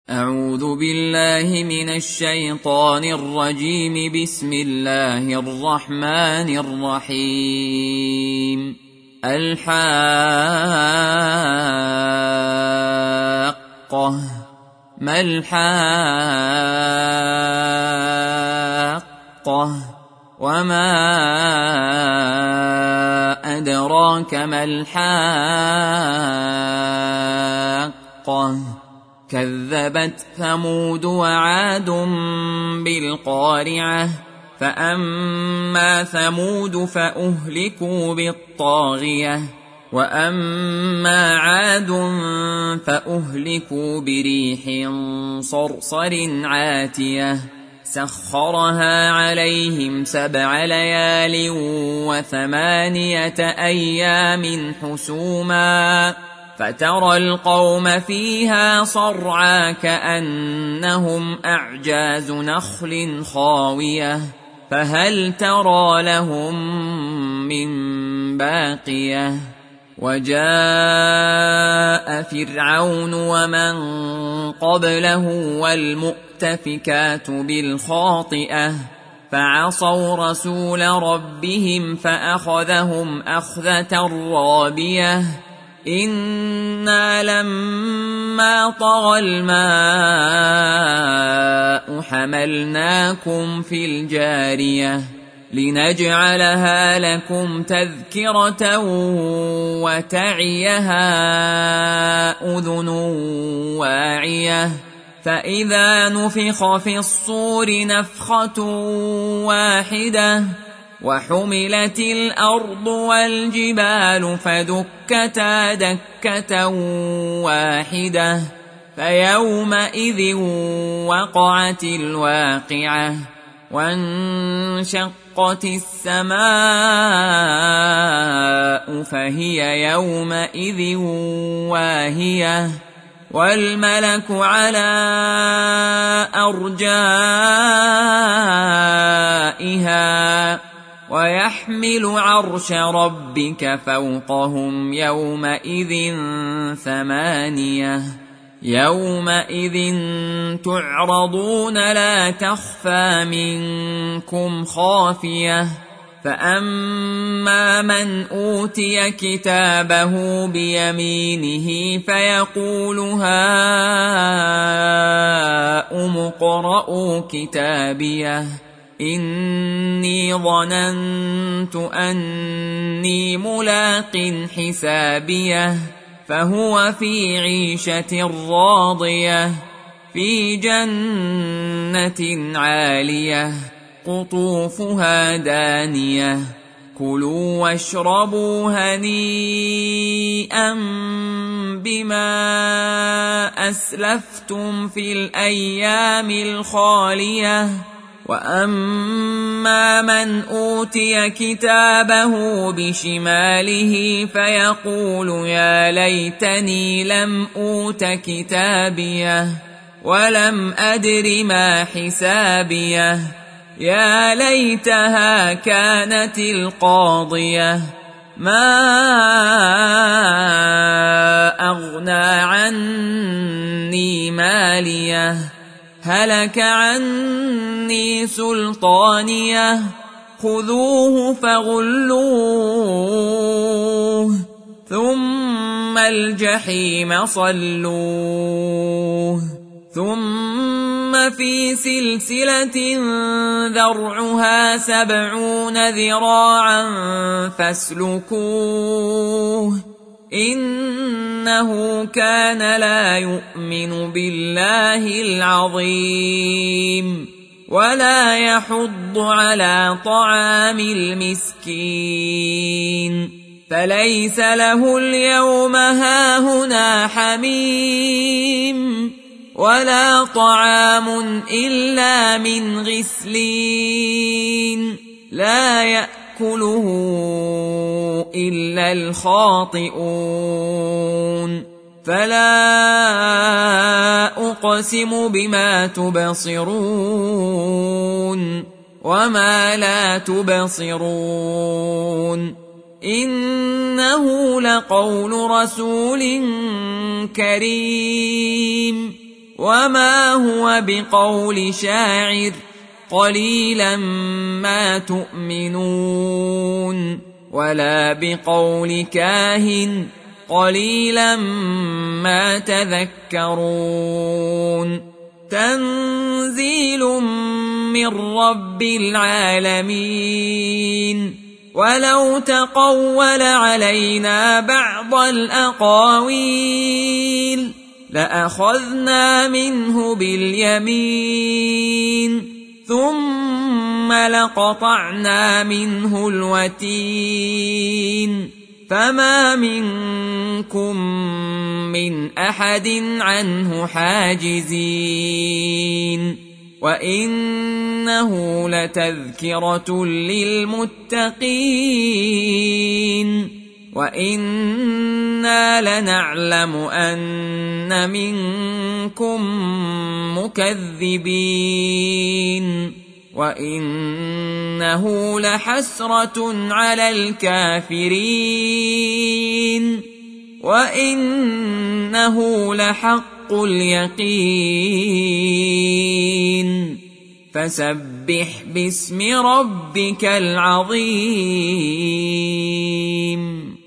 أعوذ بالله من الشيطان الرجيم. بسم الله الرحمن الرحيم. الحاقة ما الحاقة وما أدراك ما الحاقة كذبت ثمود وعاد بالقارعة فأما ثمود فأهلكوا بالطاغية وأما عاد فأهلكوا بريح صرصر عاتية سخرها عليهم 7 ليال و8 أيام حسوما فترى القوم فيها صرعى كأنهم أعجاز نخل خاوية فهل ترى لهم من باقية. وجاء فرعون ومن قبله والمؤتفكات بالخاطئة فعصوا رسول ربهم فأخذهم أخذة رابية إنا لما طغى الماء حملناكم في الجارية لنجعلها لكم تذكرة وتعيها أذن واعية فإذا نفخ في الصور نفخة واحدة وحملت الأرض والجبال فدكتا دكة واحدة فيومئذ وقعت الواقعة وانشقت السماء فهي يومئذ واهية والملك على أرجائها ويحمل عرش ربك فوقهم يومئذ 8 يومئذ تعرضون لا تخفى منكم خافية فأما من أوتي كتابه بيمينه فيقول هاؤم اقرءوا كتابيه إني ظننت أني ملاق حسابيه فهو في عيشة راضية في جنة عالية قطوفها دانية كلوا واشربوا هنيئا بما أسلفتم في الأيام الخالية وأما من أوتي كتابه بشماله فيقول يا ليتني لم أوت كتابيه ولم أدر ما حسابيه يا ليتها كانت القاضية ما أغنى عني ماليه هلك عني سلطانيه خذوه فغلوه ثم الجحيم صلوه ثم في سلسلة ذرعها 70 ذراعا فاسلكوه إنه كان لا يؤمن بالله العظيم ولا يحض على طعام المسكين فليس له اليوم هاهنا حميم ولا طعام إلا من غسلين لا يأكله إلا الخاطئون فلا أقسم بما تبصرون وما لا تبصرون إنه لقول رسول كريم وما هو بقول شاعر قليلا ما تؤمنون ولا بقول كاهن قليلا ما تذكرون تنزيل من رب العالمين ولو تقول علينا بعض الأقاويل لأخذنا منه باليمين ثم لقطعنا منه الوتين فما منكم من أحد عنه حاجزين وإنه لتذكرة للمتقين وإنا لنعلم أن منكم مكذبين وإنه لحسرة على الكافرين وإنه لحق اليقين فسبح باسم ربك العظيم